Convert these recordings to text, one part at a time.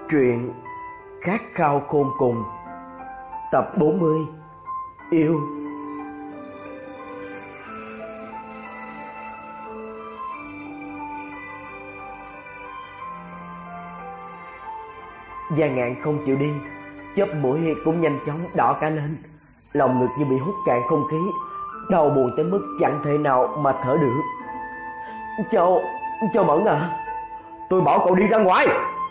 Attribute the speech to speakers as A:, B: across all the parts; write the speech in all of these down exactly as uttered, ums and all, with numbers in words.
A: Truyện Khát khao khôn cùng, tập bốn mươi. Yêu. Gia Ngạn không chịu đi, chớp mũi cũng nhanh chóng đỏ cả lên, lòng ngực như bị hút cạn không khí, đau buồn tới mức chẳng thể nào mà thở được. Châu, Châu Mẫn à, tôi bảo cậu đi ra ngoài.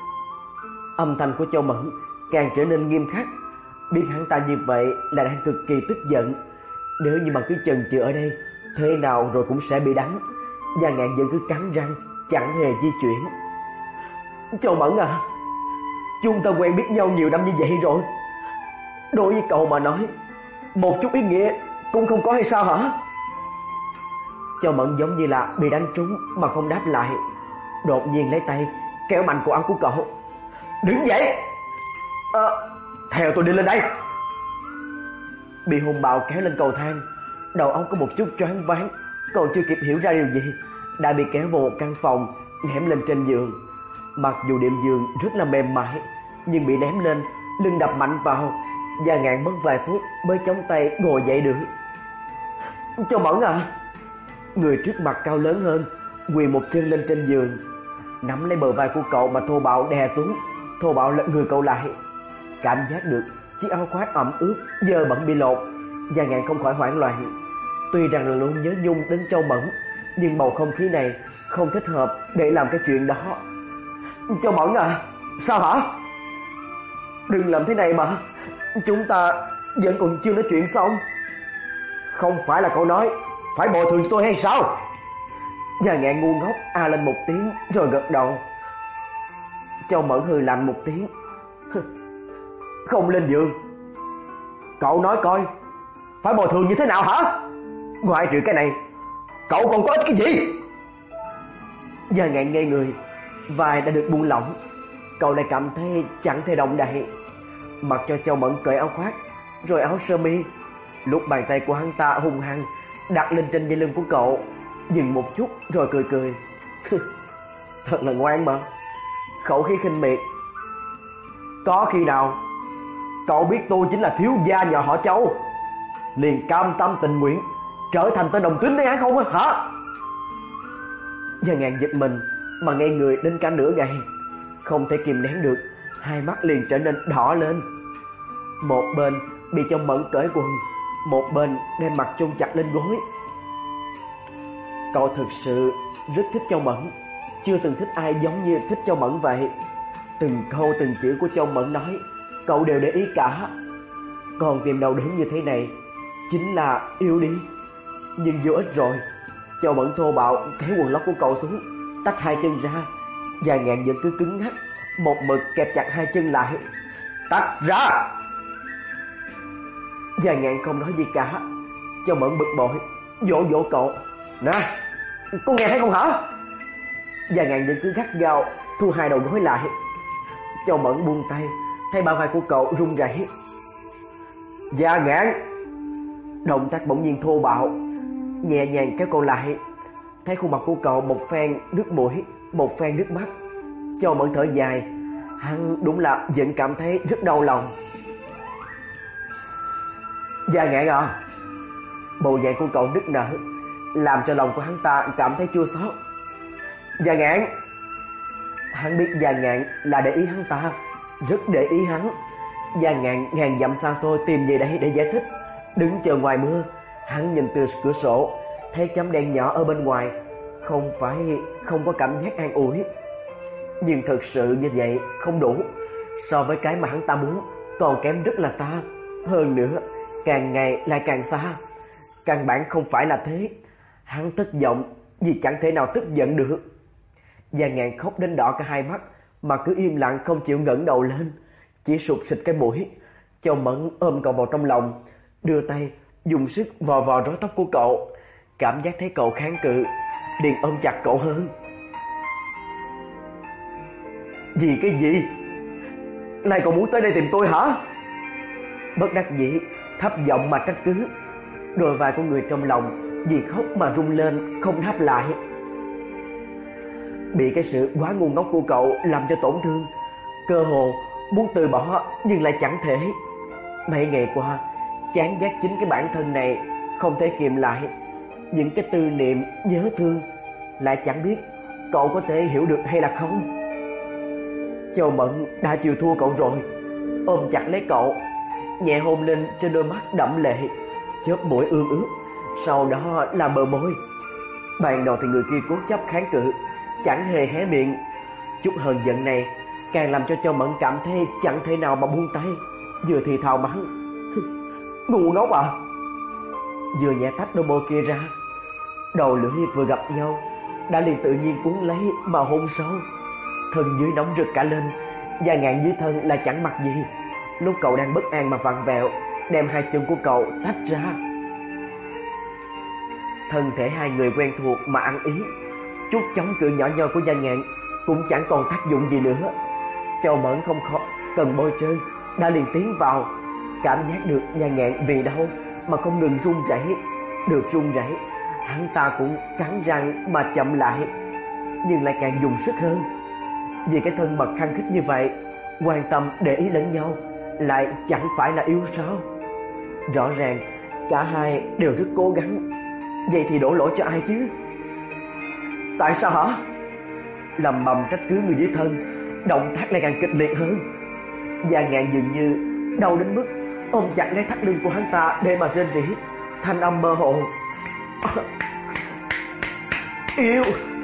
A: Âm thanh của Châu Mẫn càng trở nên nghiêm khắc, biết hắn ta như vậy là đang cực kỳ tức giận. Nếu như mà cứ chần chừ ở đây, thế nào rồi cũng sẽ bị đánh. Gia Ngạn vẫn cứ cắn răng, chẳng hề di chuyển. Châu Mẫn à, chúng ta quen biết nhau nhiều năm như vậy rồi, đối với cậu mà nói, một chút ý nghĩa cũng không có hay sao hả? Châu Mẫn giống như là bị đánh trúng mà không đáp lại, đột nhiên lấy tay kéo mạnh cổ áo của cậu. Đứng dậy! À, theo tôi đi lên đây. Bị hùng bạo kéo lên cầu thang, đầu óc có một chút choáng váng, còn chưa kịp hiểu ra điều gì đã bị kéo vào một căn phòng, ném lên trên giường. Mặc dù đệm giường rất là mềm mại, nhưng bị ném lên, lưng đập mạnh vào. Gia Ngạn mất vài phút mới chống tay ngồi dậy được. Châu Mẫn à! Người trước mặt cao lớn hơn quỳ một chân lên trên giường, nắm lấy bờ vai của cậu mà thô bạo đè xuống, thô bạo lật người cậu lại. Cảm giác được chiếc áo khoác ẩm ướt dơ bẩn bị lột, Gia Ngạn không khỏi hoảng loạn. Tuy rằng là luôn nhớ nhung đến Châu Mẫn, nhưng bầu không khí này không thích hợp để làm cái chuyện đó. Châu Mẫn à, sao hả? Đừng làm thế này mà, chúng ta vẫn còn chưa nói chuyện xong. Không phải là cậu nói phải bồi thường cho tôi hay sao? Gia Ngạn ngu ngốc a lên một tiếng rồi gật đầu. Châu Mẫn hừ lạnh một tiếng. Không lên giường. Cậu nói coi, phải bồi thường như thế nào hả? Ngoại trừ cái này, cậu còn có ích cái gì? Gia Ngạn ngây người, vai đã được buông lỏng, cậu lại cảm thấy chẳng thể động đậy. Mặc cho Châu Mẫn cởi áo khoác rồi áo sơ mi, lúc bàn tay của hắn ta hung hăng đặt lên trên dây lưng của cậu, dừng một chút rồi cười cười. Thật là ngoan mà, khẩu khí khinh miệt. Có khi nào cậu biết tôi chính là thiếu gia nhà họ Châu, liền cam tâm tình nguyện trở thành tên đồng tính đấy hả không hả? Gia Ngạn giật mình mà ngây người đến cả nửa ngày, không thể kìm nén được, hai mắt liền trở nên đỏ lên. Một bên bị Châu Mẫn cởi quần, một bên đem mặt chôn chặt lên gối. Cậu thực sự rất thích Châu Mẫn, chưa từng thích ai giống như thích Châu Mẫn vậy. Từng câu từng chữ của Châu Mẫn nói, cậu đều để ý cả. Còn tìm đầu đớn như thế này chính là yêu đi. Nhưng vô ích rồi. Châu Mẫn thô bạo kéo quần lót của cậu xuống, tách hai chân ra. Gia Ngạn vẫn cứ cứng ngắc, một mực kẹp chặt hai chân lại. Tách ra! Gia Ngạn không nói gì cả. Châu Mẫn bực bội dỗ dỗ cậu. Nè, cô nghe thấy không hả? Gia Ngạn vẫn cứ gắt gao thu hai đầu gối lại. Châu Mẫn buông tay, thấy bả vai của cậu run rẩy. Gia Ngạn! Động tác bỗng nhiên thô bạo, nhẹ nhàng kéo cậu lại. Thấy khuôn mặt của cậu một phen nước mũi, một phen nước mắt, Châu Mẫn thở dài. Hắn đúng là vẫn cảm thấy rất đau lòng. Gia Ngạn à! Bộ dạng của cậu nức nở làm cho lòng của hắn ta cảm thấy chua xót. Gia Ngạn! Hắn biết Gia Ngạn là để ý hắn ta, rất để ý hắn. Gia Ngạn ngàn dặm xa xôi tìm về đây để giải thích. Đứng chờ ngoài mưa, hắn nhìn từ cửa sổ, thấy chấm đen nhỏ ở bên ngoài. Không phải không có cảm giác an ủi, nhưng thực sự như vậy không đủ. So với cái mà hắn ta muốn còn kém rất là xa. Hơn nữa, càng ngày lại càng xa. Căn bản không phải là thế. Hắn thất vọng vì chẳng thể nào tức giận được. Gia Ngạn khóc đến đỏ cả hai mắt, mà cứ im lặng không chịu ngẩng đầu lên, chỉ sụt sịt cái mũi. Châu Mẫn ôm cậu vào trong lòng, đưa tay dùng sức vò vò rối tóc của cậu. Cảm giác thấy cậu kháng cự, liền ôm chặt cậu hơn. Vì cái gì? Này cậu muốn tới đây tìm tôi hả? Bất đắc dĩ thấp giọng mà trách cứ. Đôi vai của người trong lòng vì khóc mà rung lên, không đáp lại. Bị cái sự quá ngu ngốc của cậu làm cho tổn thương, cơ hồ muốn từ bỏ nhưng lại chẳng thể. Mấy ngày qua chán ghét chính cái bản thân này, không thể kiềm lại những cái tư niệm nhớ thương. Lại chẳng biết cậu có thể hiểu được hay là không. Châu Mẫn đã chịu thua cậu rồi, ôm chặt lấy cậu, nhẹ hôn lên trên đôi mắt đẫm lệ, chớp mũi ương ướt, sau đó là bờ môi. Ban đầu thì người kia cố chấp kháng cự, chẳng hề hé miệng. Chút hờn giận này càng làm cho Châu Mẫn cảm thấy chẳng thể nào mà buông tay, vừa thì thào mắng: ngu ngốc à, vừa nhẹ tách đôi môi kia ra. Đầu lưỡi vừa gặp nhau đã liền tự nhiên cuốn lấy mà hôn sâu. Thân dưới nóng rực cả lên, da ngạn dưới thân là chẳng mặc gì. Lúc cậu đang bất an mà vặn vẹo, đem hai chân của cậu tách ra. Thân thể hai người quen thuộc mà ăn ý, chút chống cự nhỏ nhoi của da ngạn cũng chẳng còn tác dụng gì nữa. Châu Mẫn không khó cần bôi trơn đã liền tiến vào, cảm giác được da ngạn vì đau mà không ngừng run rẩy. Được run rẩy, hắn ta cũng cắn răng mà chậm lại, nhưng lại càng dùng sức hơn. Vì cái thân mật khăng khít như vậy, quan tâm để ý lẫn nhau, lại chẳng phải là yêu sao? Rõ ràng cả hai đều rất cố gắng, vậy thì đổ lỗi cho ai chứ? Tại sao hả? Lầm bầm trách cứ người dưới thân, động tác lại càng kịch liệt hơn. Da ngạn dường như đau đến mức ôm chặt lấy thắt lưng của hắn ta để mà rên rỉ, thanh âm mơ hồ: yêu.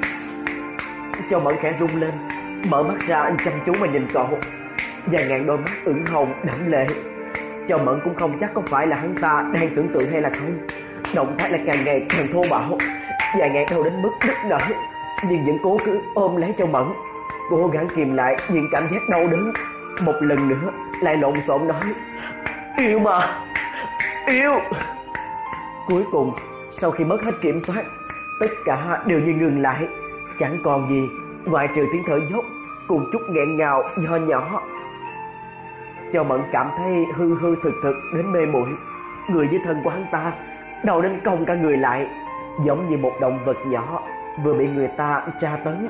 A: Châu Mẫn khẽ rung lên, mở mắt ra chăm chú mà nhìn cậu. Da ngạn đôi mắt ửng hồng đẫm lệ. Châu Mẫn cũng không chắc có phải là hắn ta đang tưởng tượng hay là không. Động tác lại càng ngày càng thô bạo. Da ngạn đau đến mức nức nở, nhưng vẫn cố cứ ôm lấy Châu Mẫn, cố gắng kìm lại những cảm giác đau đớn. Một lần nữa lại lộn xộn nói: yêu mà, yêu. Cuối cùng sau khi mất hết kiểm soát, tất cả đều như ngừng lại, chẳng còn gì ngoại trừ tiếng thở dốc cùng chút nghẹn ngào nho nhỏ. Châu Mẫn cảm thấy hư hư thực thực đến mê muội. Người dưới thân của hắn ta đau đến cong cả người lại, giống như một động vật nhỏ vừa bị người ta tra tấn.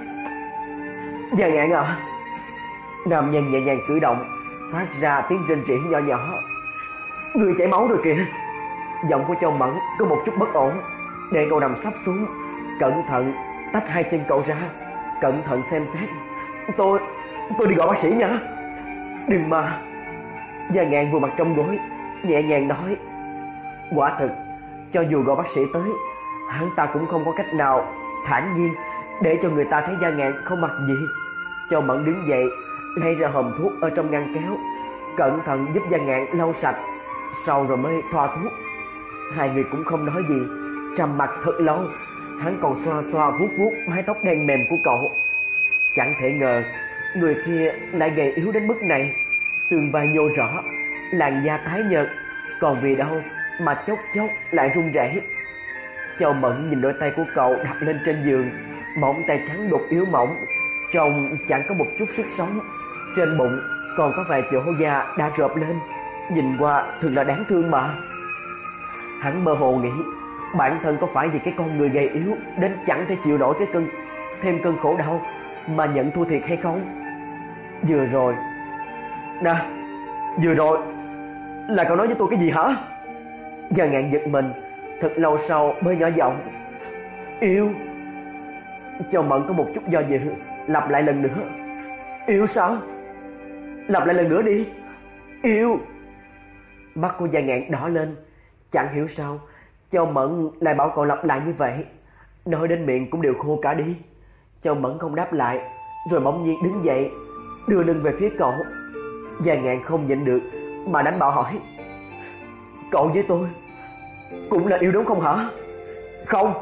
A: Da ngạn à. Nam nhân nhẹ nhàng cử động, phát ra tiếng rên rỉ nhỏ nhỏ. Người chảy máu rồi kìa. Giọng của Châu Mẫn có một chút bất ổn, để cậu nằm sắp xuống, cẩn thận tách hai chân cậu ra, cẩn thận xem xét. Tôi, tôi đi gọi bác sĩ nha. Đừng mà. Da ngạn vừa mặt trong gối, nhẹ nhàng nói. Quả thực, cho dù gọi bác sĩ tới, hắn ta cũng không có cách nào thản nhiên để cho người ta thấy da ngạn không mặc gì. Châu Mẫn đứng dậy, lấy ra hòm thuốc ở trong ngăn kéo, cẩn thận giúp da ngạn lau sạch, sau rồi mới thoa thuốc. Hai người cũng không nói gì, trầm mặc thật lâu. Hắn còn xoa xoa vuốt vuốt mái tóc đen mềm của cậu. Chẳng thể ngờ người kia lại gầy yếu đến mức này, xương vai nhô rõ, làn da tái nhợt, còn vì đâu mà chốc chốc lại run rẩy. Châu Mẫn nhìn đôi tay của cậu đặt lên trên giường, móng tay trắng đục yếu mỏng, trông chẳng có một chút sức sống. Trên bụng còn có vài chỗ da đã rộp lên, nhìn qua thường là đáng thương mà. Hắn mơ hồ nghĩ, bản thân có phải vì cái con người gầy yếu đến chẳng thể chịu nổi cái cơn thêm cơn khổ đau mà nhận thua thiệt hay không? Vừa rồi nè, vừa rồi là cậu nói với tôi cái gì hả? Da ngạn giật mình, thật lâu sau mới nhỏ giọng: yêu. Châu Mẫn có một chút do dự, lặp lại lần nữa: yêu sao? Lặp lại lần nữa đi. Yêu. Mắt của da ngạn đỏ lên, chẳng hiểu sao Châu Mẫn lại bảo cậu lặp lại như vậy, nói đến miệng cũng đều khô cả đi. Châu Mẫn không đáp lại, rồi bỗng nhiên đứng dậy, đưa lưng về phía cậu. Da ngạn không nhịn được mà đánh bạo hỏi: cậu với tôi cũng là yêu đúng không hả? Không.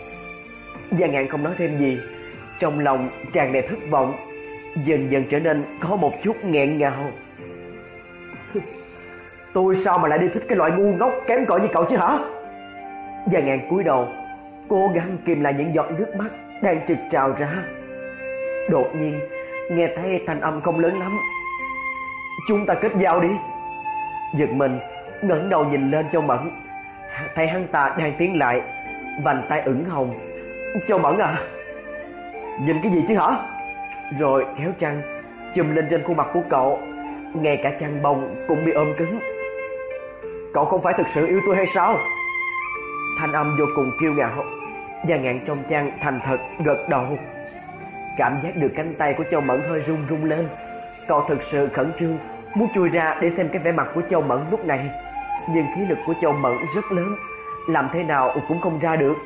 A: Da ngạn không nói thêm gì, trong lòng tràn đầy thất vọng, dần dần trở nên có một chút nghẹn ngào. Tôi sao mà lại đi thích cái loại ngu ngốc kém cỏi như cậu chứ hả? Da ngạn cúi đầu, cố gắng kìm lại những giọt nước mắt đang trực trào ra. Đột nhiên nghe thấy thanh âm không lớn lắm: chúng ta kết giao đi. Giật mình ngẩng đầu nhìn lên Châu Mẫn, thấy hắn ta đang tiến lại, vành tay ửng hồng. Châu Mẫn à. Nhìn cái gì chứ hả? Rồi kéo chăn chùm lên trên khuôn mặt của cậu. Ngay cả chăn bông cũng bị ôm cứng. Cậu không phải thực sự yêu tôi hay sao? Thanh âm vô cùng kiêu ngạo. Gia Ngạn trong chăn thành thật gật đầu. Cảm giác được cánh tay của Châu Mẫn hơi run run lên. Cậu thực sự khẩn trương muốn chui ra để xem cái vẻ mặt của Châu Mẫn lúc này. Nhưng khí lực của Châu Mẫn rất lớn, làm thế nào cũng không ra được.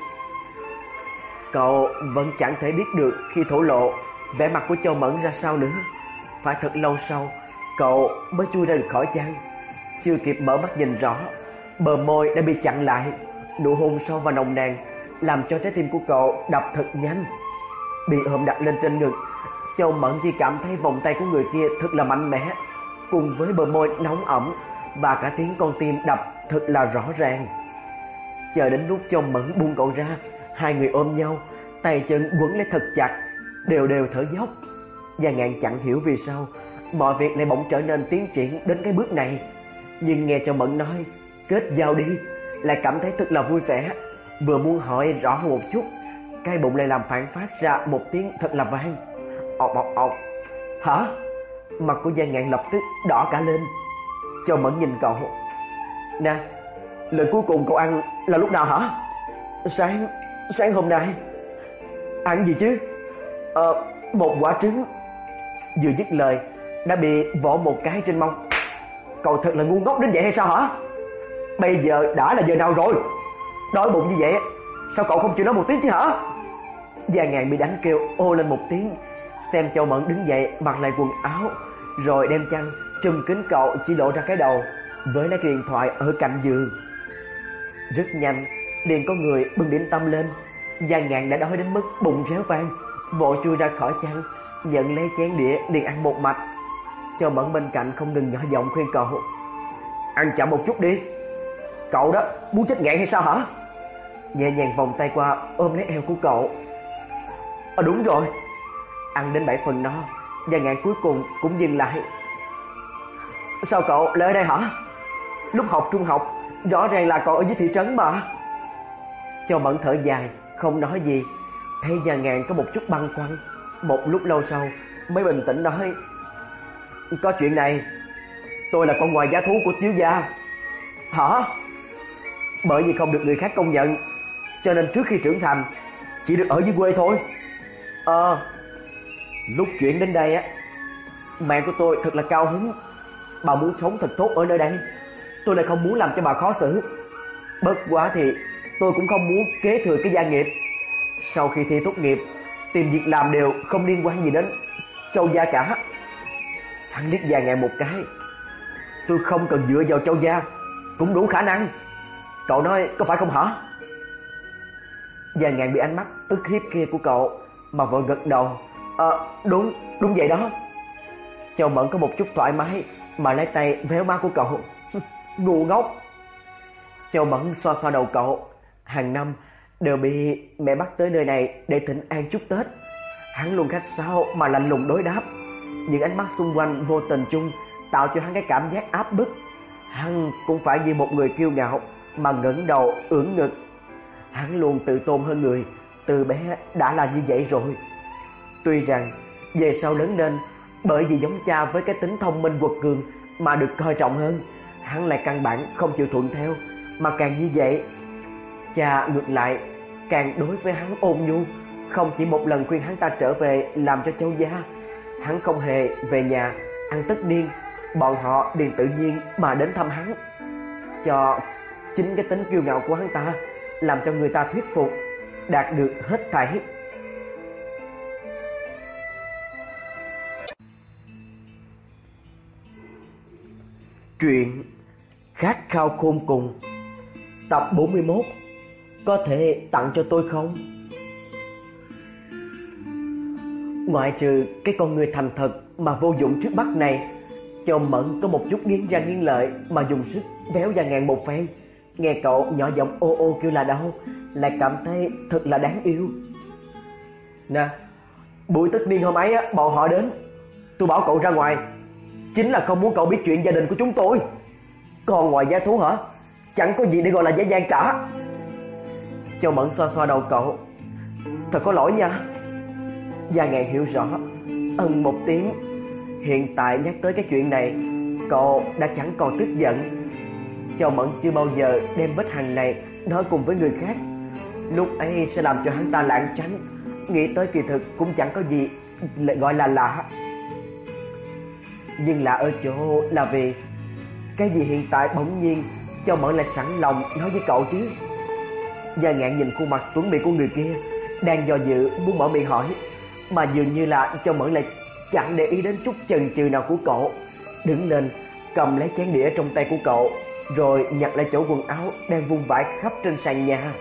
A: Cậu vẫn chẳng thể biết được khi thổ lộ vẻ mặt của Châu Mẫn ra sao nữa. Phải thật lâu sau cậu mới chui ra được khỏi chăn. Chưa kịp mở mắt nhìn rõ, bờ môi đã bị chặn lại. Nụ hôn sâu và nồng nàn làm cho trái tim của cậu đập thật nhanh. Bị ôm đặt lên trên ngực, Châu Mẫn chỉ cảm thấy vòng tay của người kia thật là mạnh mẽ, cùng với bờ môi nóng ẩm và cả tiếng con tim đập thật là rõ ràng. Chờ đến lúc Châu Mẫn buông cậu ra, hai người ôm nhau, tay chân quấn lấy thật chặt, đều đều thở dốc. Gia Ngạn chẳng hiểu vì sao mọi việc lại bỗng trở nên tiến triển đến cái bước này. Nhưng nghe Châu Mẫn nói kết giao đi, lại cảm thấy thật là vui vẻ. Vừa muốn hỏi rõ hơn một chút, cái bụng lại làm phản phát ra một tiếng thật là vang. Ọc ọc ọc. Hả? Mặt của Gia Ngạn lập tức đỏ cả lên. Châu Mẫn nhìn cậu. Nè, lời cuối cùng cậu ăn là lúc nào hả? Sáng, sáng hôm nay. Ăn gì chứ? Ờ, một quả trứng. Vừa dứt lời đã bị vỗ một cái trên mông. Cậu thật là ngu ngốc đến vậy hay sao hả? Bây giờ đã là giờ nào rồi? Đói bụng như vậy sao cậu không chịu nói một tiếng chứ hả? Gia Ngạn bị đánh kêu ô lên một tiếng. Xem Châu Mẫn đứng dậy mặc lại quần áo, rồi đem chăn trùm kín cậu, chỉ lộ ra cái đầu với lấy điện thoại ở cạnh giường. Rất nhanh liền có người bưng điểm tâm lên. Gia Ngạn đã đói đến mức bụng réo vang, vội chui ra khỏi chăn, nhận lấy chén đĩa liền ăn một mạch. Châu Mẫn bên cạnh không ngừng nhỏ giọng khuyên cậu: ăn chậm một chút đi, cậu đó muốn chết ngạn hay sao hả? Nhẹ nhàng vòng tay qua ôm lấy eo của cậu. À, đúng rồi. Ăn đến bảy phần no, Gia Ngạn cuối cùng cũng dừng lại. Sao cậu lại ở đây hả? Lúc học trung học rõ ràng là cậu ở dưới thị trấn mà. Châu Mẫn thở dài không nói gì. Thấy Gia Ngạn có một chút băn khoăn, một lúc lâu sau mới bình tĩnh nói: có chuyện này, tôi là con ngoài giá thú của Tiếu gia. Hả? Bởi vì không được người khác công nhận, cho nên trước khi trưởng thành chỉ được ở dưới quê thôi. Ờ, lúc chuyển đến đây á, mẹ của tôi thật là cao hứng. Bà muốn sống thật tốt ở nơi đây, tôi lại không muốn làm cho bà khó xử. Bất quá thì tôi cũng không muốn kế thừa cái gia nghiệp. Sau khi thi tốt nghiệp, tìm việc làm đều không liên quan gì đến Châu gia cả. Hắn liếc Gia Ngạn một cái. Tôi không cần dựa vào Châu gia cũng đủ khả năng. Cậu nói có phải không hả? Gia Ngạn bị ánh mắt ức hiếp kia của cậu mà vội gật đầu. Ờ, à, đúng, đúng vậy đó. Châu Mẫn có một chút thoải mái mà lấy tay véo má của cậu. Ngu ngốc. Châu Mẫn xoa xoa đầu cậu. Hàng năm đều bị mẹ bắt tới nơi này để thỉnh an chúc Tết. Hắn luôn khách sáo mà lạnh lùng đối đáp. Những ánh mắt xung quanh vô tình chung tạo cho hắn cái cảm giác áp bức. Hắn cũng phải như một người kiêu ngạo mà ngẩng đầu ưỡn ngực. Hắn luôn tự tôn hơn người, từ bé đã là như vậy rồi. Tuy rằng về sau lớn lên, bởi vì giống cha với cái tính thông minh quật cường mà được coi trọng hơn, hắn lại căn bản không chịu thuận theo, mà càng như vậy. Cha ngược lại càng đối với hắn ôn nhu, không chỉ một lần khuyên hắn ta trở về làm cho Châu gia. Hắn không hề về nhà ăn tất niên, bọn họ liền tự nhiên mà đến thăm hắn. Cho chính cái tính kiêu ngạo của hắn ta làm cho người ta thuyết phục, đạt được hết thảy. Truyện Khát khao khôn cùng, tập bốn mươi mốt. Có thể tặng cho tôi không? Ngoại trừ cái con người thành thật mà vô dụng trước mắt này, Châu Mẫn có một chút nghiến răng nghiến lợi mà dùng sức véo Gia Ngạn một phen. Nghe cậu nhỏ giọng ô ô kêu là đau, lại cảm thấy thật là đáng yêu. Nè, buổi tất niên hôm ấy á, bọn họ đến, tôi bảo cậu ra ngoài chính là không muốn cậu biết chuyện gia đình của chúng tôi. Còn ngoài giá thú hả? Chẳng có gì để gọi là dễ dàng cả. Châu Mẫn xoa xoa đầu cậu. Thật có lỗi nha. Gia Ngạn hiểu rõ, ân một tiếng. Hiện tại nhắc tới cái chuyện này, cậu đã chẳng còn tức giận. Châu Mẫn chưa bao giờ đem Bích Hằng này nói cùng với người khác. Lúc ấy sẽ làm cho hắn ta lảng tránh, nghĩ tới kỳ thực cũng chẳng có gì lại gọi là lạ. Nhưng lạ ở chỗ là vì cái gì hiện tại bỗng nhiên Châu Mẫn lại sẵn lòng nói với cậu chứ. Gia Ngạn nhìn khuôn mặt tuấn mỹ của người kia, đang do dự muốn mở miệng hỏi, mà dường như là Châu Mẫn lại chẳng để ý đến chút chần chừ nào của cậu. Đứng lên, cầm lấy chén đĩa trong tay của cậu, rồi nhặt lại chỗ quần áo đang vung vãi khắp trên sàn nhà.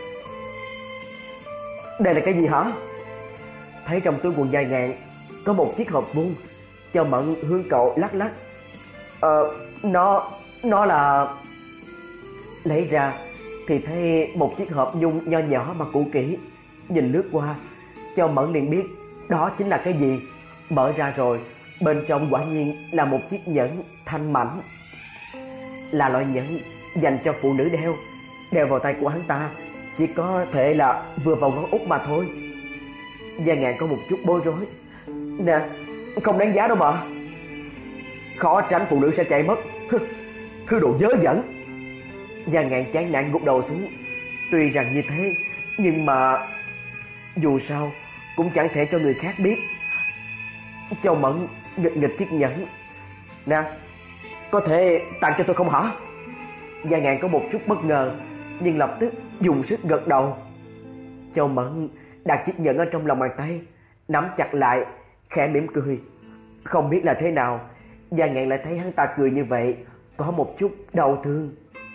A: Đây là cái gì hả? Thấy trong túi quần Gia Ngạn có một chiếc hộp vuông, Châu Mẫn hướng cậu lắc lắc. Ờ, nó, nó là... Lấy ra thì thấy một chiếc hộp nhung nho nhỏ mà cũ kỹ. Nhìn lướt qua, Châu Mẫn liền biết đó chính là cái gì. Mở ra rồi, bên trong quả nhiên là một chiếc nhẫn thanh mảnh. Là loại nhẫn dành cho phụ nữ đeo. Đeo vào tay của hắn ta chỉ có thể là vừa vào ngón út mà thôi. Gia Ngạn có một chút bối rối. Nè, không đáng giá đâu mà. Khó tránh phụ nữ sẽ chạy mất. Thứ đồ dớ dẫn. Gia Ngạn chán nản gục đầu xuống. Tuy rằng như thế, nhưng mà dù sao cũng chẳng thể cho người khác biết. Châu Mẫn nghịch nghịch chiếc nhẫn. Nè, có thể tặng cho tôi không hả? Gia Ngạn có một chút bất ngờ, nhưng lập tức dùng sức gật đầu. Châu Mẫn đặt chiếc nhẫn ở trong lòng bàn tay, nắm chặt lại, khẽ mỉm cười. Không biết là thế nào, Gia Ngạn lại thấy hắn ta cười như vậy, có một chút đau thương.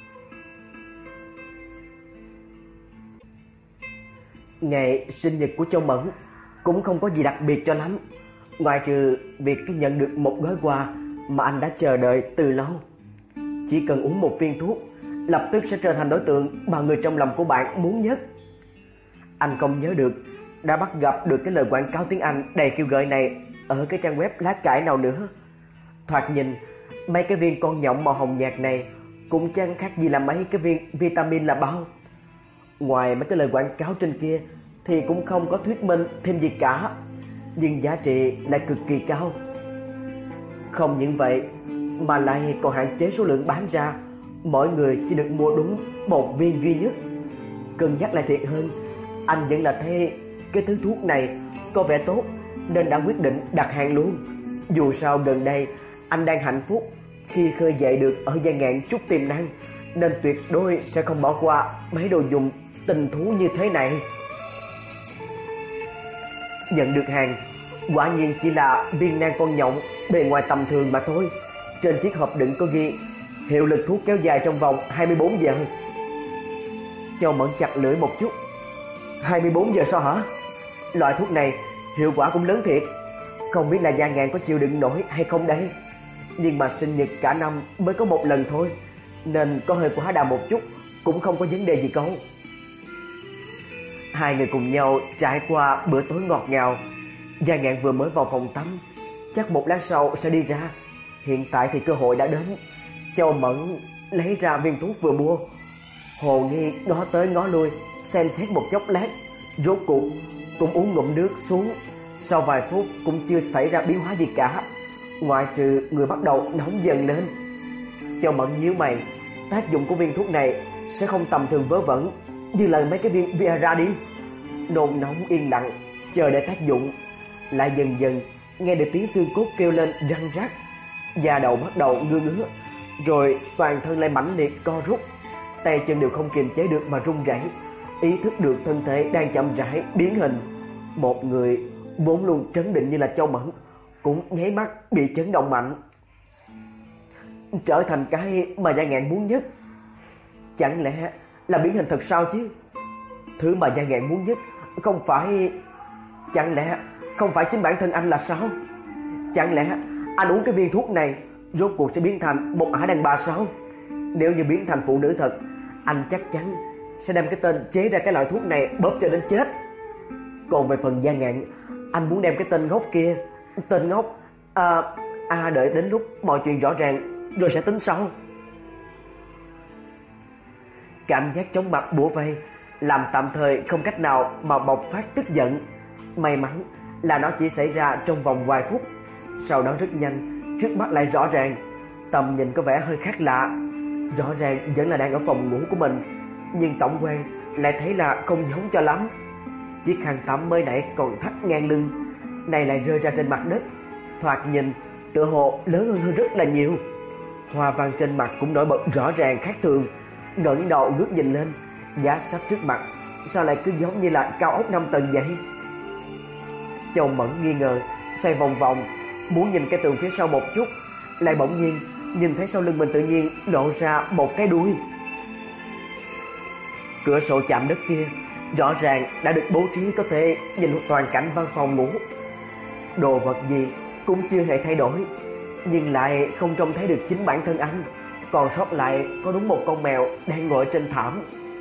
A: Ngày sinh nhật của Châu Mẫn cũng không có gì đặc biệt cho lắm, ngoại trừ việc nhận được một gói quà mà anh đã chờ đợi từ lâu. Chỉ cần uống một viên thuốc, lập tức sẽ trở thành đối tượng mà người trong lòng của bạn muốn nhất. Anh không nhớ được đã bắt gặp được cái lời quảng cáo tiếng Anh đầy kêu gợi này ở cái trang web lá cải nào nữa. Thoạt nhìn, mấy cái viên con nhộng màu hồng nhạt này cũng chẳng khác gì là mấy cái viên vitamin là bao. Ngoài mấy cái lời quảng cáo trên kia thì cũng không có thuyết minh thêm gì cả, nhưng giá trị lại cực kỳ cao. Không những vậy mà lại còn hạn chế số lượng bán ra, mỗi người chỉ được mua đúng một viên duy nhất. Cân nhắc lại thiệt hơn, anh vẫn là thấy cái thứ thuốc này có vẻ tốt nên đã quyết định đặt hàng luôn. Dù sao gần đây anh đang hạnh phúc khi khơi dậy được ở Gia Ngạn chút tiềm năng, nên tuyệt đối sẽ không bỏ qua mấy đồ dùng tình thú như thế này. Nhận được hàng, quả nhiên chỉ là viên nang con nhộng bề ngoài tầm thường mà thôi. Trên chiếc hộp đựng có ghi hiệu lực thuốc kéo dài trong vòng hai mươi bốn giờ. Châu Mẫn chặt lưỡi một chút. hai mươi bốn giờ sao hả? Loại thuốc này hiệu quả cũng lớn thiệt. Không biết là Gia Ngạn có chịu đựng nổi hay không đây. Nhưng mà sinh nhật cả năm mới có một lần thôi, nên có hơi quá đà một chút cũng không có vấn đề gì câu. Hai người cùng nhau trải qua bữa tối ngọt ngào. Gia Ngạn vừa mới vào phòng tắm, chắc một lát sau sẽ đi ra. Hiện tại thì cơ hội đã đến. Châu Mẫn lấy ra viên thuốc vừa mua, hồ nghi ngó tới ngó lui, xem xét một chốc lát, rốt cuộc cũng uống ngụm nước xuống. Sau vài phút cũng chưa xảy ra biến hóa gì cả, ngoại trừ người bắt đầu nóng dần lên. Châu Mẫn nhíu mày, tác dụng của viên thuốc này sẽ không tầm thường vớ vẩn như là mấy cái viên Viagra đi. Nôn nóng yên lặng chờ để tác dụng, lại dần dần nghe được tiếng xương cốt kêu lên răng rắc, da đầu bắt đầu ngứa ngứa, rồi toàn thân lại mãnh liệt co rút, tay chân đều không kiềm chế được mà run rẩy. Ý thức được thân thể đang chậm rãi biến hình. Một người vốn luôn trấn định như là Châu Mẫn cũng nháy mắt bị chấn động mạnh, trở thành cái mà Gia Ngạn muốn nhất. Chẳng lẽ là biến hình thật sao chứ? Thứ mà Gia Ngạn muốn nhất không phải... Chẳng lẽ không phải chính bản thân anh là sao? Chẳng lẽ anh uống cái viên thuốc này rốt cuộc sẽ biến thành một ả đàn bà sao? Nếu như biến thành phụ nữ thật, anh chắc chắn sẽ đem cái tên chế ra cái loại thuốc này bóp cho đến chết. Còn về phần Gia Ngạn, anh muốn đem cái tên ngốc kia... Tên ngốc... À, à đợi đến lúc mọi chuyện rõ ràng rồi sẽ tính sau. Cảm giác chóng mặt bủa vây làm tạm thời không cách nào mà bộc phát tức giận. May mắn là nó chỉ xảy ra trong vòng vài phút, sau đó rất nhanh trước mắt lại rõ ràng. Tầm nhìn có vẻ hơi khác lạ. Rõ ràng vẫn là đang ở phòng ngủ của mình, nhưng tổng quan lại thấy là không giống cho lắm. Chiếc khăn tắm mới nãy còn thắt ngang lưng, này lại rơi ra trên mặt đất, thoạt nhìn tựa hồ lớn hơn rất là nhiều. Hoa văn trên mặt cũng nổi bật rõ ràng khác thường. Ngẩng đầu ngước nhìn lên, giá sách trước mặt sao lại cứ giống như là cao ốc năm tầng vậy? Châu Mẫn nghi ngờ xoay vòng vòng, muốn nhìn cái tường phía sau một chút, lại bỗng nhiên nhìn thấy sau lưng mình tự nhiên lộ ra một cái đuôi. Cửa sổ chạm đất kia rõ ràng đã được bố trí có thể nhìn toàn cảnh văn phòng ngủ. Đồ vật gì cũng chưa hề thay đổi, nhưng lại không trông thấy được chính bản thân anh. Còn sót lại có đúng một con mèo đang ngồi trên thảm.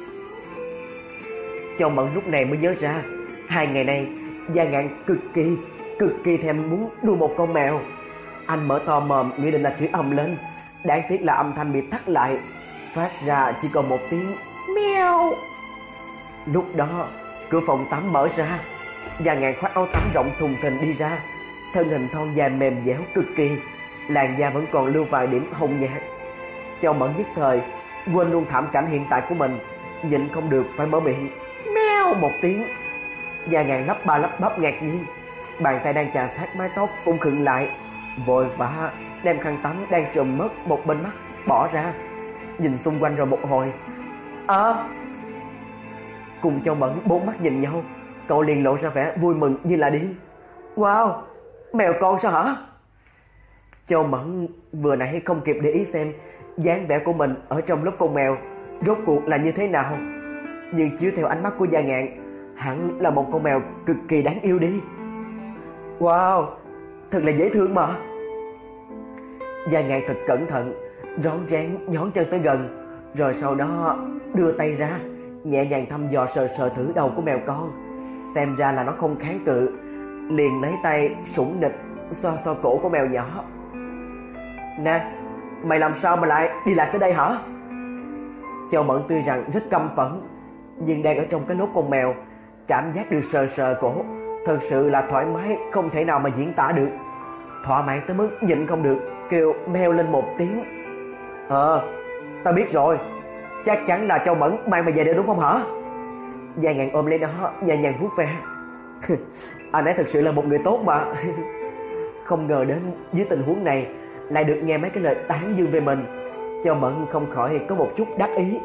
A: Châu Mẫn lúc này mới nhớ ra, hai ngày nay Gia Ngạn cực kỳ, cực kỳ thèm muốn nuôi một con mèo. Anh mở to mồm nghĩ định là chửi ầm lên, đáng tiếc là âm thanh bị tắt lại, phát ra chỉ còn một tiếng meo. Lúc đó cửa phòng tắm mở ra, Gia Ngạn khoác áo tắm rộng thùng thình đi ra, thân hình thon dài mềm dẻo cực kỳ, làn da vẫn còn lưu vài điểm hồng nhạt. Châu Mẫn nhất thời quên luôn thảm cảnh hiện tại của mình, nhịn không được phải mở miệng meo một tiếng. Gia Ngạn lắp ba lắp bắp ngạc nhiên, bàn tay đang chà sát mái tóc cũng khựng lại, vội vã đem khăn tắm đang trùm mất một bên mắt bỏ ra, nhìn xung quanh rồi một hồi. À, cùng Châu Mẫn bốn mắt nhìn nhau, cậu liền lộ ra vẻ vui mừng như là điên. Wow, mèo con sao hả? Châu Mẫn vừa nãy không kịp để ý xem dáng vẻ của mình ở trong lớp con mèo rốt cuộc là như thế nào, nhưng chiếu theo ánh mắt của Gia Ngạn, hẳn là một con mèo cực kỳ đáng yêu đi. Wow, thật là dễ thương mà. Gia Ngạn thật cẩn thận, rón rén nhón chân tới gần, rồi sau đó đưa tay ra, nhẹ nhàng thăm dò sờ sờ thử đầu của mèo con. Xem ra là nó không kháng cự, liền lấy tay sủng nịch xoa xoa cổ của mèo nhỏ. Nè, mày làm sao mà lại đi lạc tới đây hả? Châu Mẫn tuy rằng rất căm phẫn, nhưng đang ở trong cái lốt con mèo, cảm giác được sờ sờ cổ thật sự là thoải mái không thể nào mà diễn tả được. Thỏa mãn tới mức nhịn không được kêu meo lên một tiếng. Ờ, ta biết rồi, chắc chắn là Châu Mẫn mang mày về đây đúng không hả? Gia Ngạn ôm lấy nó nhẹ nhàng vuốt ve. Anh ấy thực sự là một người tốt mà. Không ngờ đến dưới tình huống này lại được nghe mấy cái lời tán dương về mình, Châu Mẫn không khỏi có một chút đắc ý.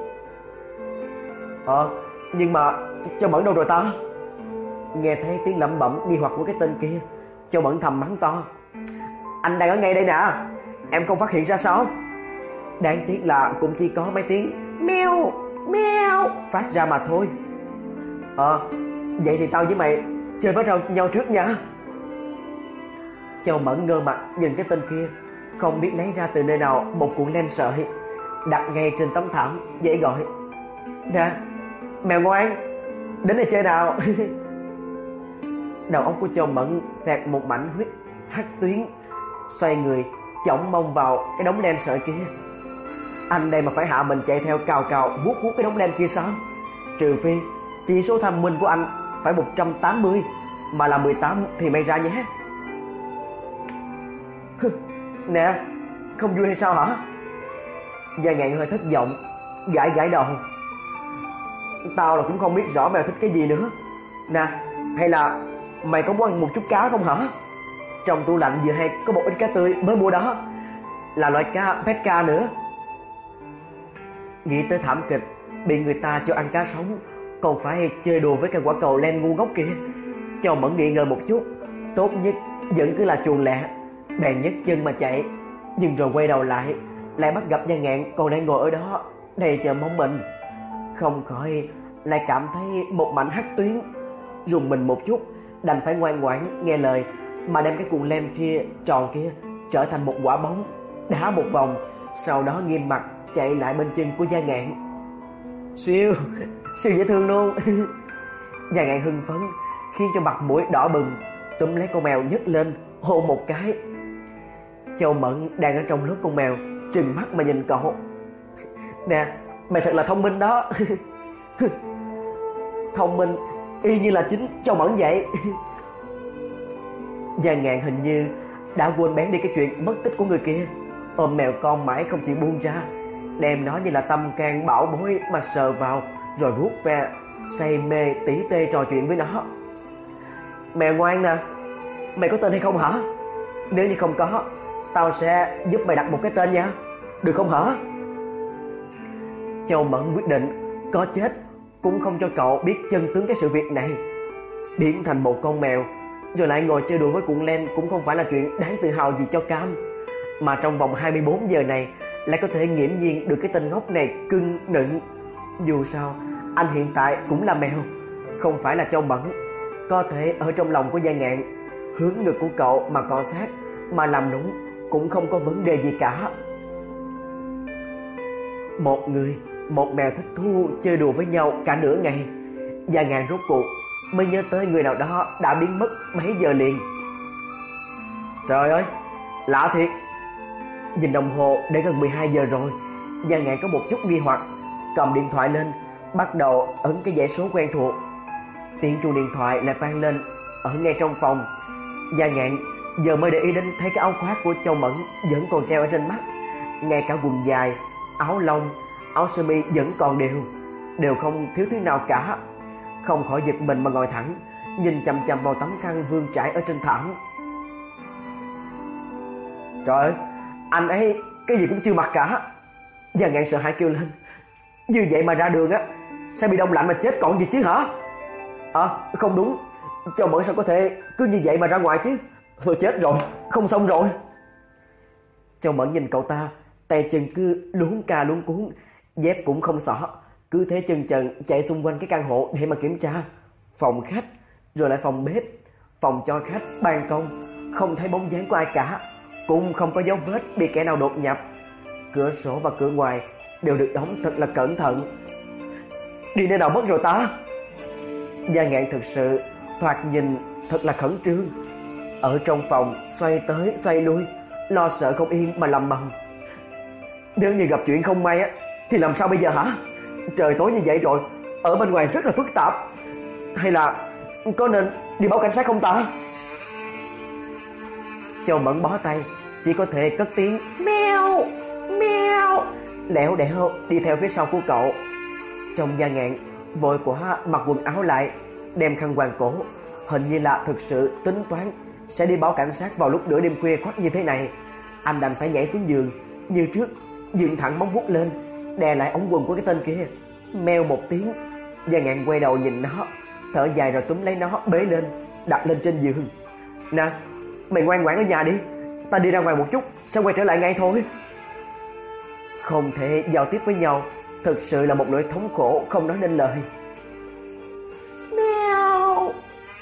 A: Ờ, nhưng mà Châu Mẫn đâu rồi ta? Nghe thấy tiếng lẩm bẩm nghi hoặc của cái tên kia, Châu Mẫn thầm mắng to. Anh đang ở ngay đây nè, em không phát hiện ra sao? Đáng tiếc là cũng chỉ có mấy tiếng meo meo phát ra mà thôi. Ờ, vậy thì tao với mày chơi với nhau trước nha. Châu Mẫn ngơ mặt nhìn cái tên kia, không biết lấy ra từ nơi nào một cuộn len sợi, đặt ngay trên tấm thảm, dễ gọi. Nè, mèo ngoan, đến đây chơi nào. Đầu óc của Châu Mẫn xẹt một mảnh huyết hắc tuyến, xoay người chổng mông vào cái đống len sợi kia. Anh đây mà phải hạ mình chạy theo cào cào vuốt vuốt cái đống len kia sao? Trừ phi chỉ số thông minh của anh phải một trăm tám mươi, mà là mười tám thì may ra nhé. Nè, không vui hay sao hả? Gia Ngạn hơi thất vọng, gãi gãi đầu. Tao là cũng không biết rõ mèo thích cái gì nữa. Nè, hay là mày có muốn ăn một chút cá không hả? Trong tủ lạnh vừa hay có một ít cá tươi mới mua đó, là loại cá Petka nữa. Nghĩ tới thảm kịch bị người ta cho ăn cá sống, còn phải chơi đùa với cái quả cầu len ngu ngốc kia, Châu Mẫn nghĩ ngợi một chút, tốt nhất vẫn cứ là chuồn lẹ, bèn nhấc chân mà chạy. Nhưng rồi quay đầu lại, lại bắt gặp Gia Ngạn còn đang ngồi ở đó đầy chờ mong mình. Không khỏi lại cảm thấy một mảnh hắc tuyến, rùng mình một chút, đành phải ngoan ngoãn nghe lời mà đem cái cuộn len kia tròn kia trở thành một quả bóng, đá một vòng, sau đó nghiêm mặt chạy lại bên chân của Gia Ngạn. Siêu, siêu dễ thương luôn. Gia Ngạn hưng phấn khiến cho mặt mũi đỏ bừng, túm lấy con mèo nhấc lên hôn một cái. Châu Mẫn đang ở trong lớp con mèo trừng mắt mà nhìn cậu. Nè, mày thật là thông minh đó. Thông minh y như là chính Châu Mẫn vậy. Gia Ngạn hình như đã quên bén đi cái chuyện mất tích của người kia. Ôm mèo con mãi không chịu buông ra, đem nó như là tâm can bảo bối mà sờ vào rồi vuốt ve, say mê tỉ tê trò chuyện với nó. Mèo ngoan nè, mày có tên hay không hả? Nếu như không có, tao sẽ giúp mày đặt một cái tên nha, được không hả? Châu Mẫn quyết định có chết cũng không cho cậu biết chân tướng cái sự việc này. Biến thành một con mèo rồi lại ngồi chơi đùa với cuộn len cũng không phải là chuyện đáng tự hào gì cho Cam. Mà trong vòng hai mươi bốn giờ này lại có thể nghiễm nhiên được cái tên ngốc này cưng nựng. Dù sao anh hiện tại cũng là mèo, không phải là Châu Mẫn. Có thể ở trong lòng của Gia Ngạn, hướng ngực của cậu mà cọ sát, mà làm nũng cũng không có vấn đề gì cả. Một người, một mèo thích thú chơi đùa với nhau cả nửa ngày. Gia Ngạn rốt cuộc mới nhớ tới người nào đó đã biến mất mấy giờ liền. Trời ơi, lạ thiệt. Nhìn đồng hồ đã gần mười hai giờ rồi. Gia Ngạn có một chút nghi hoặc, cầm điện thoại lên, bắt đầu ấn cái dãy số quen thuộc. Tiếng chuông điện thoại lại vang lên ở ngay trong phòng. Gia Ngạn giờ mới để ý đến thấy cái áo khoác của Châu Mẫn vẫn còn treo ở trên mắt, ngay cả quần dài, áo lông, áo sơ mi vẫn còn đều, đều không thiếu thứ nào cả. Không khỏi giật mình mà ngồi thẳng, nhìn chằm chằm vào tấm khăn vương trải ở trên thảm. Trời ơi, anh ấy cái gì cũng chưa mặc cả. Gia Ngạn sợ hãi kêu lên. Như vậy mà ra đường á sẽ bị đông lạnh mà chết còn gì chứ hả? À không đúng, Châu Mẫn sao có thể cứ như vậy mà ra ngoài chứ? Thôi chết rồi, không xong rồi. Châu Mẫn nhìn cậu ta, tay chân cứ luống ca luống cuống, dép cũng không xỏ, cứ thế chân trần chạy xung quanh cái căn hộ để mà kiểm tra. Phòng khách, rồi lại phòng bếp, phòng cho khách, ban công, không thấy bóng dáng của ai cả, cũng không có dấu vết bị kẻ nào đột nhập. Cửa sổ và cửa ngoài đều được đóng thật là cẩn thận. Đi nơi nào mất rồi ta? Gia Ngạn thực sự thoạt nhìn thật là khẩn trương. Ở trong phòng xoay tới xoay lui, lo sợ không yên mà lầm bầm. Nếu như gặp chuyện không may á thì làm sao bây giờ hả? Trời tối như vậy rồi, ở bên ngoài rất là phức tạp. Hay là có nên đi báo cảnh sát không ta? Châu Mẫn bó tay, chỉ có thể cất tiếng meo meo, lẻo đẻo đi theo phía sau của cậu. Trong Gia Ngạn vội quá mặc quần áo lại, đem khăn quàng cổ, hình như là thực sự tính toán sẽ đi báo cảnh sát vào lúc nửa đêm khuya khoắt như thế này. Anh đành phải nhảy xuống giường như trước, dựng thẳng móng vuốt lên, đè lại ống quần của cái tên kia. Meo một tiếng, Gia Ngạn quay đầu nhìn nó, thở dài rồi túm lấy nó bế lên, đặt lên trên giường. Nè, mày ngoan ngoãn ở nhà đi, ta đi ra ngoài một chút sẽ quay trở lại ngay thôi. Không thể giao tiếp với nhau, thực sự là một nỗi thống khổ không nói nên lời. Meo.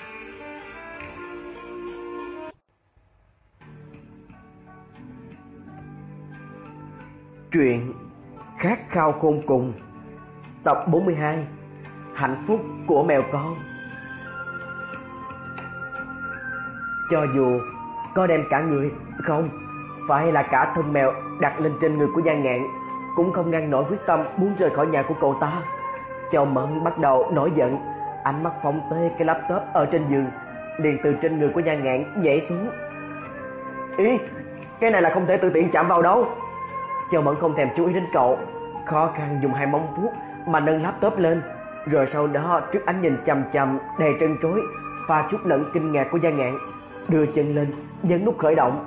A: Truyện Khát khao khôn cùng, tập bốn mươi hai. Hạnh phúc của mèo con. Cho dù có đem cả người, không, phải là cả thân mèo đặt lên trên người của Gia Ngạn, cũng không ngăn nổi quyết tâm muốn rời khỏi nhà của cậu ta. Châu Mẫn bắt đầu nổi giận, ánh mắt phóng tới cái laptop ở trên giường, liền từ trên người của Gia Ngạn nhảy xuống. Ý, cái này là không thể tự tiện chạm vào đâu. Châu Mẫn không thèm chú ý đến cậu, khó khăn dùng hai móng vuốt mà nâng laptop lên, rồi sau đó trước ánh nhìn chằm chằm đầy trân trối và chút lẫn kinh ngạc của Gia Ngạn, đưa chân lên nhấn nút khởi động.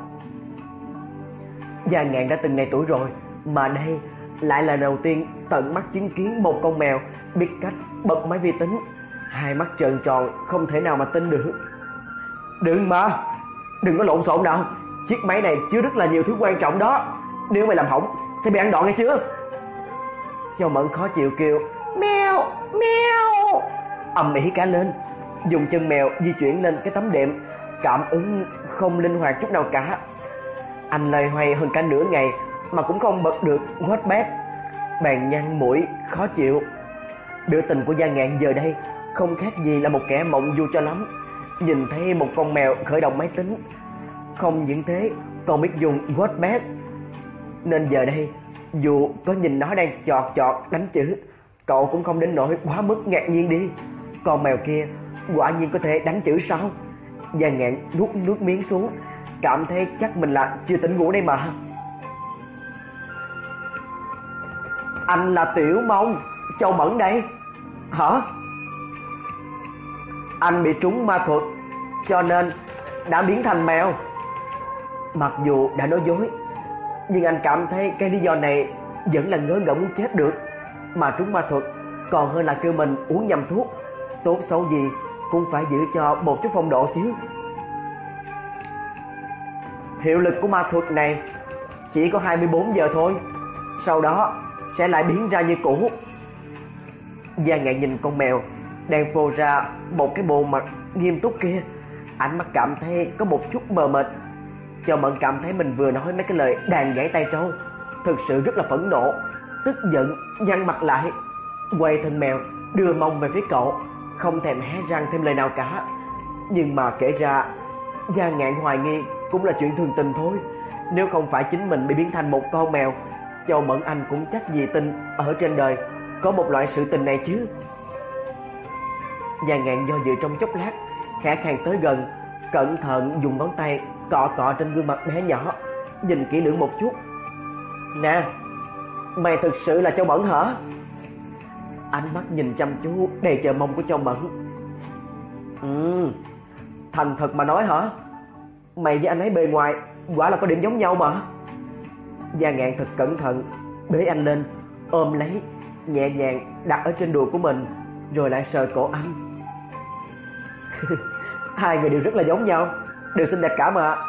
A: Gia Ngạn đã từng này tuổi rồi, mà đây lại là đầu tiên tận mắt chứng kiến một con mèo biết cách bật máy vi tính. Hai mắt trợn tròn không thể nào mà tin được. Đừng mà, đừng có lộn xộn nào, chiếc máy này chứa rất là nhiều thứ quan trọng đó, nếu mày làm hỏng sẽ bị ăn đòn nghe chưa? Châu Mẫn khó chịu kêu meo meo, ầm ĩ cả lên, dùng chân mèo di chuyển lên cái tấm đệm, cảm ứng không linh hoạt chút nào cả. Anh loay hoay hơn cả nửa ngày mà cũng không bật được Wordpad, bèn nhăn mũi khó chịu. Biểu tình của Gia Ngạn giờ đây không khác gì là một kẻ mộng du cho lắm. Nhìn thấy một con mèo khởi động máy tính, không những thế còn biết dùng Wordpad, nên giờ đây dù có nhìn nó đang chọt chọt đánh chữ, cậu cũng không đến nỗi quá mức ngạc nhiên đi. Con mèo kia quả nhiên có thể đánh chữ sao? Gia Ngạn nuốt nước miếng xuống, cảm thấy chắc mình là chưa tỉnh ngủ đây mà. Anh là Tiểu Mông, Châu Mẫn đây. Hả? Anh bị trúng ma thuật cho nên đã biến thành mèo. Mặc dù đã nói dối, nhưng anh cảm thấy cái lý do này vẫn là ngớ ngẩn muốn chết được. Mà trúng ma thuật còn hơn là kêu mình uống nhầm thuốc. Tốt xấu gì cũng phải giữ cho một chút phong độ chứ. Hiệu lực của ma thuật này chỉ có hai mươi bốn giờ thôi, sau đó sẽ lại biến ra như cũ. Gia Ngạn nhìn con mèo đang phô ra một cái bộ mặt nghiêm túc kia, ánh mắt cảm thấy có một chút mờ mịt. Châu Mẫn cảm thấy mình vừa nói mấy cái lời đàn gãy tay trâu, thực sự rất là phẫn nộ, tức giận nhăn mặt lại, quay thân mèo đưa mông về phía cậu, không thèm hé răng thêm lời nào cả. Nhưng mà kể ra, Gia Ngạn hoài nghi cũng là chuyện thường tình thôi. Nếu không phải chính mình bị biến thành một con mèo, Châu Mẫn Anh cũng chắc gì tin ở trên đời có một loại sự tình này chứ. Gia Ngạn do dự trong chốc lát, khẽ khàng tới gần, cẩn thận dùng ngón tay cọ cọ trên gương mặt bé nhỏ, nhìn kỹ lưỡng một chút. Nè, mày thực sự là Châu Mẫn hả? Ánh mắt nhìn chăm chú đầy chờ mong của Châu Mẫn. Ừ, thành thật mà nói hả? Mày với anh ấy bề ngoài quả là có điểm giống nhau mà. Gia Ngạn thật cẩn thận bế anh lên, ôm lấy, nhẹ nhàng đặt ở trên đùi của mình, rồi lại sờ cổ anh. Hai người đều rất là giống nhau, đều xinh đẹp cả mà.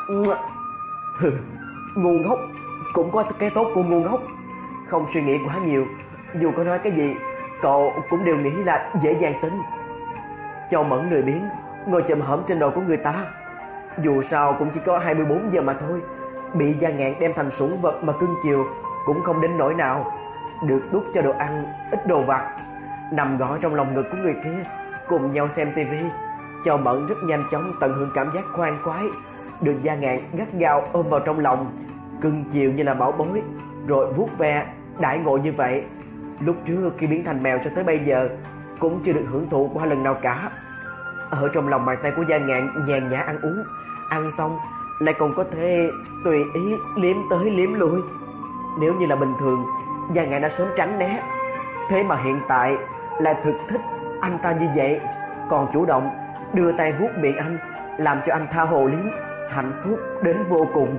A: Ngu ngốc cũng có cái tốt của ngu ngốc, không suy nghĩ quá nhiều, dù có nói cái gì cậu cũng đều nghĩ là dễ dàng tin. Châu Mẫn lười biếng ngồi chồm hổm trên đầu của người ta. Dù sao cũng chỉ có hai mươi bốn giờ mà thôi, bị Gia Ngạn đem thành sủng vật mà cưng chiều cũng không đến nỗi nào. Được đút cho đồ ăn, ít đồ vặt, nằm gõ trong lòng ngực của người kia, cùng nhau xem tivi. Châu Mẫn rất nhanh chóng tận hưởng cảm giác khoan khoái, được Gia Ngạn gắt gao ôm vào trong lòng, cưng chiều như là bảo bối, rồi vuốt ve đãi ngộ như vậy. Lúc trước khi biến thành mèo cho tới bây giờ cũng chưa được hưởng thụ qua lần nào cả. Ở trong lòng bàn tay của Gia Ngạn nhàn nhã ăn uống, ăn xong lại còn có thể tùy ý liếm tới liếm lui. Nếu như là bình thường, Gia Ngạn đã sớm tránh né, thế mà hiện tại lại thực thích anh ta như vậy, còn chủ động đưa tay vuốt miệng anh, làm cho anh tha hồ liếm, hạnh phúc đến vô cùng.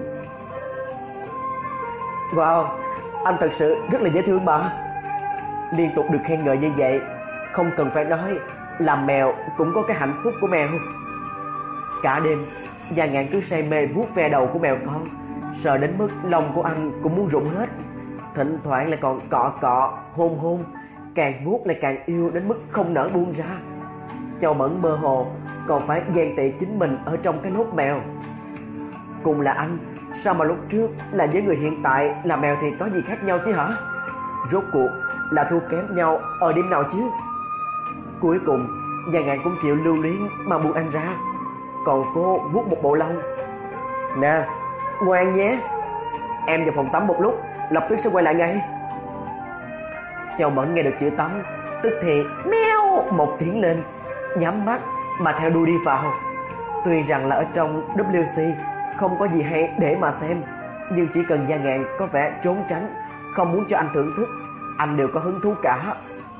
A: Wow, anh thật sự rất là dễ thương mà. Liên tục được khen ngợi như vậy, không cần phải nói, làm mèo cũng có cái hạnh phúc của mèo. Cả đêm, Gia Ngạn cứ say mê vuốt ve đầu của mèo con, sờ đến mức lòng của anh cũng muốn rụng hết. Thỉnh thoảng lại còn cọ cọ, hôn hôn, càng vuốt lại càng yêu đến mức không nỡ buông ra. Châu Mẫn mơ hồ còn phải ghen tị chính mình ở trong cái lốt mèo. Cùng là anh, sao mà lúc trước là với người hiện tại là mèo thì có gì khác nhau chứ hả? Rốt cuộc là thua kém nhau ở điểm nào chứ? Cuối cùng Gia Ngạn cũng chịu lưu luyến mà buông anh ra, còn cô vuốt một bộ lông. Nè, ngoan nhé, em vào phòng tắm một lúc, lập tức sẽ quay lại ngay. Châu Mẫn nghe được chữ tắm, tức thì meo một tiếng lên, nhắm mắt mà theo đuôi đi vào. Tuy rằng là ở trong vê kép xê không có gì hay để mà xem, nhưng chỉ cần Gia Ngạn có vẻ trốn tránh, không muốn cho anh thưởng thức, anh đều có hứng thú cả.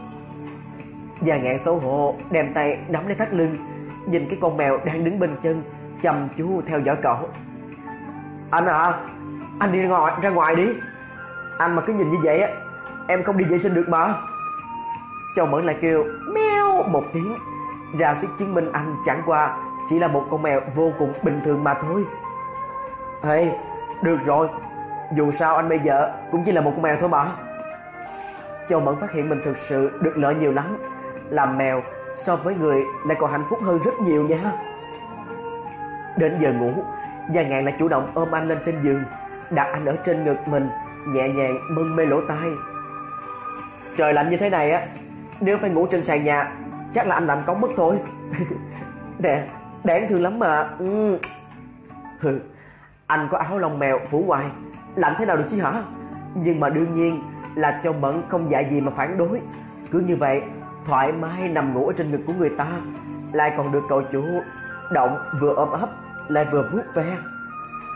A: Gia Ngạn xấu hổ đem tay nắm lấy thắt lưng, nhìn cái con mèo đang đứng bên chân, chăm chú theo dõi cậu. Anh à, anh đi ra ngoài, ra ngoài đi. Anh mà cứ nhìn như vậy á, em không đi vệ sinh được mà. Châu Mẫn lại kêu meo một tiếng, ra sức chứng minh anh chẳng qua chỉ là một con mèo vô cùng bình thường mà thôi. Ê, được rồi, dù sao anh bây giờ cũng chỉ là một con mèo thôi mà. Châu Mẫn phát hiện mình thực sự được lợi nhiều lắm, làm mèo so với người lại còn hạnh phúc hơn rất nhiều nha. Đến giờ ngủ, Gia Ngạn lại chủ động ôm anh lên trên giường, đặt anh ở trên ngực mình, nhẹ nhàng mân mê lỗ tai. Trời lạnh như thế này á, nếu phải ngủ trên sàn nhà chắc là anh lạnh cống mất thôi. Nè, đáng thương lắm mà. Ừ. Hừ, anh có áo lông mèo phủ ngoài, lạnh thế nào được chứ hả? Nhưng mà đương nhiên là Châu Mẫn không dạy gì mà phản đối. Cứ như vậy thoải mái nằm ngủ ở trên ngực của người ta, lại còn được cậu chủ động vừa ôm ấp lại vừa vuốt ve.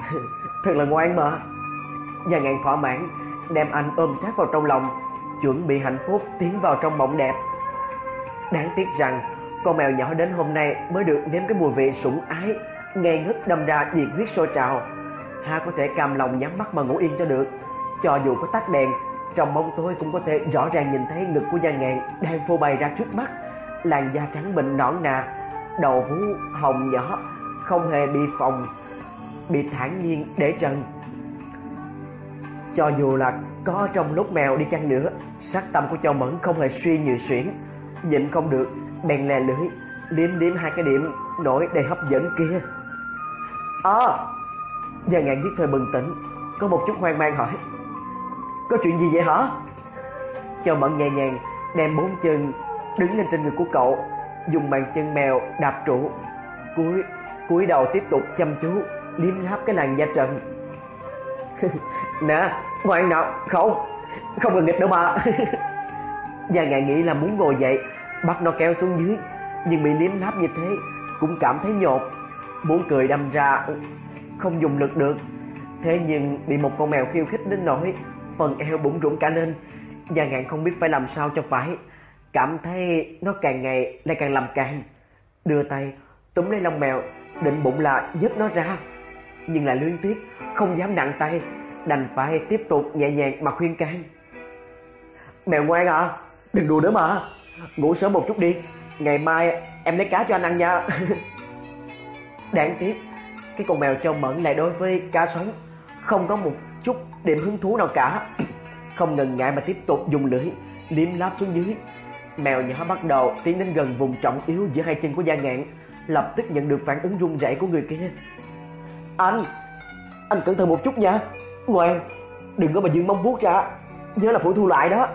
A: Thật là ngoan mà. Gia Ngạn thỏa mãn đem anh ôm sát vào trong lòng, chuẩn bị hạnh phúc tiến vào trong mộng đẹp. Đáng tiếc rằng con mèo nhỏ đến hôm nay mới được nếm cái mùi vị sủng ái, ngây ngất đâm ra nhiệt huyết sôi trào. Ha có thể cam lòng nhắm mắt mà ngủ yên cho được. Cho dù có tắt đèn, trong bóng tối cũng có thể rõ ràng nhìn thấy ngực của Gia Ngạn đang phô bày ra trước mắt. Làn da trắng mịn nõn nà, đầu vú hồng nhỏ, không hề bị phồng, bị thản nhiên để trần. Cho dù là có trong lốt mèo đi chăng nữa, sắc tâm của Châu Mẫn không hề suy nhược xuyển, nhịn không được bèn lè lưỡi liếm liếm hai cái điểm nổi đầy hấp dẫn kia. À, Gia Ngạn nhất thời bừng tỉnh, có một chút hoang mang hỏi: có chuyện gì vậy hả? Châu Mẫn nhẹ nhàng đem bốn chân đứng lên trên người của cậu, dùng bàn chân mèo đạp trụ, cúi cúi đầu tiếp tục chăm chú liếm láp cái làn da trần. Nè, ngoan nào, không, không cần nghịch đâu mà. Gia Ngạn nghĩ là muốn ngồi dậy bắt nó kéo xuống dưới, nhưng bị liếm láp như thế cũng cảm thấy nhột, muốn cười đâm ra không dùng lực được. Thế nhưng bị một con mèo khiêu khích đến nỗi phần eo bủn rủn cả lên. Gia Ngạn không biết phải làm sao cho phải, cảm thấy nó càng ngày lại càng làm càng. Đưa tay túm lấy lông mèo, định bụng là vớt nó ra, nhưng lại luyến tiếc không dám nặng tay, đành phải tiếp tục nhẹ nhàng mà khuyên can. Mèo ngoan à, đừng đùa nữa mà, ngủ sớm một chút đi, ngày mai em lấy cá cho anh ăn nha. Đáng tiếc cái con mèo Châu Mẫn lại đối với cá sống không có một chút điểm hứng thú nào cả. Không ngần ngại mà tiếp tục dùng lưỡi liếm láp xuống dưới. Mèo nhỏ bắt đầu tiến đến gần vùng trọng yếu giữa hai chân của Gia Ngạn, lập tức nhận được phản ứng run rẩy của người kia. Anh, anh cẩn thận một chút nha, ngoan, đừng có mà dương móng vuốt ra, nhớ là phụ thu lại đó.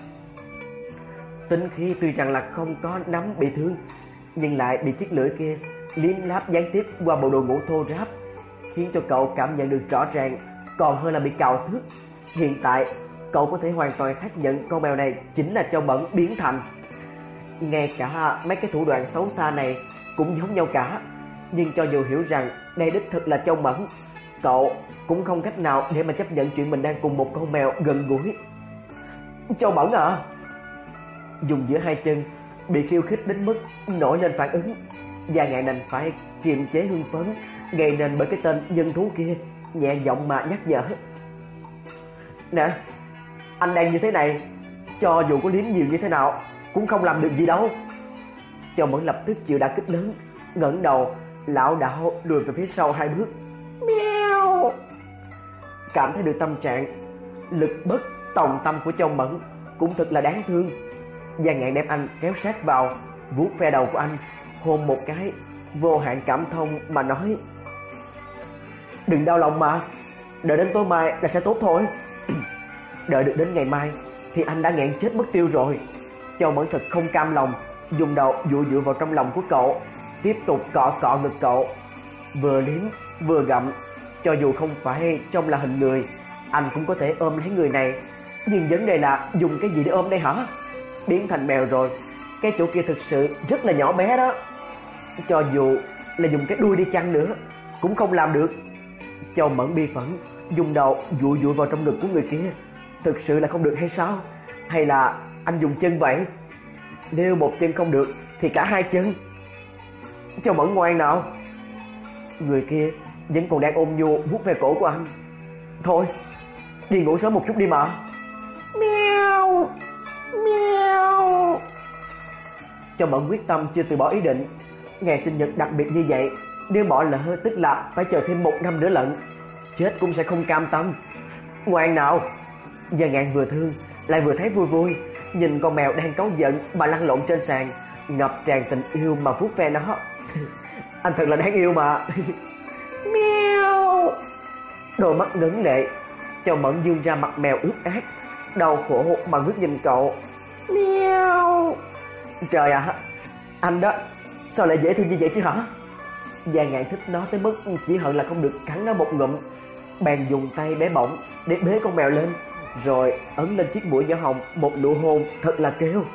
A: Tính khí tuy rằng là không có nắm bị thương, nhưng lại bị chiếc lưỡi kia liếm láp gián tiếp qua bộ đồ ngủ thô ráp, khiến cho cậu cảm nhận được rõ ràng còn hơn là bị cào xước. Hiện tại cậu có thể hoàn toàn xác nhận con mèo này chính là Châu Mẫn biến thành. Ngay cả mấy cái thủ đoạn xấu xa này cũng giống nhau cả, nhưng cho dù hiểu rằng đây đích thực là Châu Mẫn, cậu cũng không cách nào để mà chấp nhận chuyện mình đang cùng một con mèo gần gũi. Châu Mẫn à, dùng giữa hai chân bị khiêu khích đến mức nổi lên phản ứng, Gia Ngạn đành phải kiềm chế hưng phấn gây nên bởi cái tên nhân thú kia, nhẹ giọng mà nhắc nhở. Nè, anh đang như thế này, cho dù có liếm nhiều như thế nào cũng không làm được gì đâu. Châu Mẫn lập tức chịu đả kích lớn, ngẩng đầu lảo đảo lùi về phía sau hai bước. Meo. Cảm thấy được tâm trạng lực bất tòng tâm của Châu Mẫn cũng thật là đáng thương. Gia Ngạn đem anh kéo sát vào, vuốt ve đầu của anh, hôn một cái, vô hạn cảm thông mà nói: đừng đau lòng mà, đợi đến tối mai là sẽ tốt thôi. Đợi được đến ngày mai thì anh đã nghẹn chết mất tiêu rồi. Châu Mẫn thật không cam lòng, dùng đầu dụi dụi vào trong lòng của cậu, tiếp tục cọ cọ ngực cậu, vừa liếm vừa gặm. Cho dù không phải trong là hình người, anh cũng có thể ôm lấy người này, nhưng vấn đề là dùng cái gì để ôm đây hả? Biến thành mèo rồi, cái chỗ kia thực sự rất là nhỏ bé đó. Cho dù là dùng cái đuôi đi chăng nữa cũng không làm được. Châu Mẫn bi phẫn dùng đầu dụi dụi vào trong ngực của người kia. Thực sự là không được hay sao? Hay là anh dùng chân vậy? Nếu một chân không được thì cả hai chân. Châu Mẫn ngoan nào. Người kia vẫn còn đang ôm nhu vuốt ve cổ của anh. Thôi, đi ngủ sớm một chút đi mà. Meo, meo. Châu Mẫn quyết tâm chưa từ bỏ ý định. Ngày sinh nhật đặc biệt như vậy, nếu bỏ lỡ tức là phải chờ thêm một năm nữa lận. Chết cũng sẽ không cam tâm. Ngoan nào. Gia Ngạn vừa thương lại vừa thấy vui vui, nhìn con mèo đang cáu giận mà lăn lộn trên sàn, ngập tràn tình yêu mà vuốt ve nó. Anh thật là đáng yêu mà. Meo. Đôi mắt ngấn lệ, Châu Mẫn dương ra mặt mèo ướt át, đau khổ mà ngước nhìn cậu. Meo. Trời ạ, à, anh đó sao lại dễ thương như vậy chứ hả? Gia Ngạn thích nó tới mức chỉ hận là không được cắn nó một ngụm, bèn dùng tay bé bỏng để bế con mèo lên, rồi ấn lên chiếc mũi nhỏ hồng một nụ hôn thật là kêu.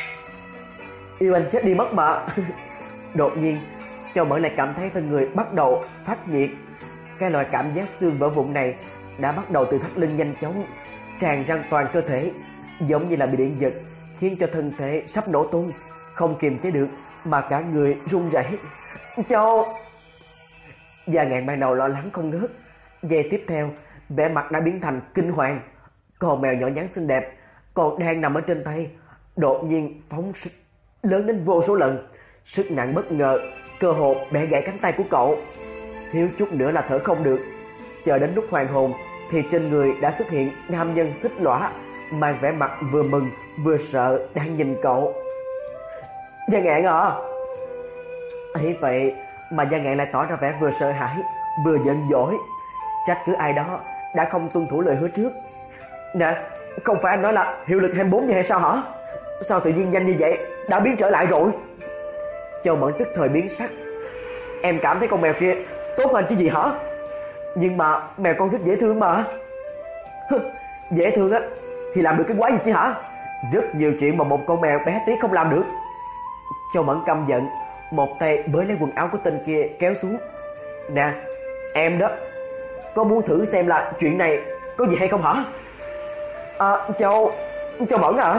A: Yêu anh chết đi mất mà. Đột nhiên Châu Mẫn lại cảm thấy thân người bắt đầu phát nhiệt, Cái loại cảm giác xương vỡ vụn này đã bắt đầu từ thắt lưng nhanh chóng tràn ra toàn cơ thể, giống như là bị điện giật, khiến cho thân thể sắp nổ tung, không kiềm chế được mà cả người run rẩy. Châu! Gia Ngạn ban đầu lo lắng không ngớt, giây tiếp theo vẻ mặt đã biến thành kinh hoàng. Con mèo nhỏ nhắn xinh đẹp còn đang nằm ở trên tay, đột nhiên phóng sức lớn đến vô số lần, sức nặng bất ngờ cơ hồ bẻ gãy cánh tay của cậu, thiếu chút nữa là thở không được. Chờ đến lúc hoàn hồn thì trên người đã xuất hiện nam nhân xích lõa, mang vẻ mặt vừa mừng vừa sợ đang nhìn cậu. Gia Ngạn à! Ấy vậy mà Gia Ngạn lại tỏ ra vẻ vừa sợ hãi vừa giận dỗi, trách cứ ai đó đã không tuân thủ lời hứa trước. Nè, không phải anh nói là hiệu lực hai mươi bốn giờ hay sao hả? Sao tự nhiên nhanh như vậy đã biến trở lại rồi? Châu Mẫn tức thời biến sắc. Em cảm thấy con mèo kia tốt hơn chứ gì hả? Nhưng mà mèo con rất dễ thương mà. Dễ thương á thì làm được cái quái gì chứ hả? Rất nhiều chuyện mà một con mèo bé tí không làm được. Châu Mẫn căm giận, một tay bới lấy quần áo của tên kia kéo xuống. Nè, em đó, có muốn thử xem là chuyện này có gì hay không hả? À, Châu, Châu Mẫn à?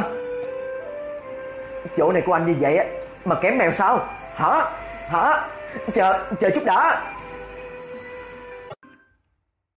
A: Chỗ này của anh như vậy á mà kém mèo sao? Hả? Hả? Chờ, chờ chút đã.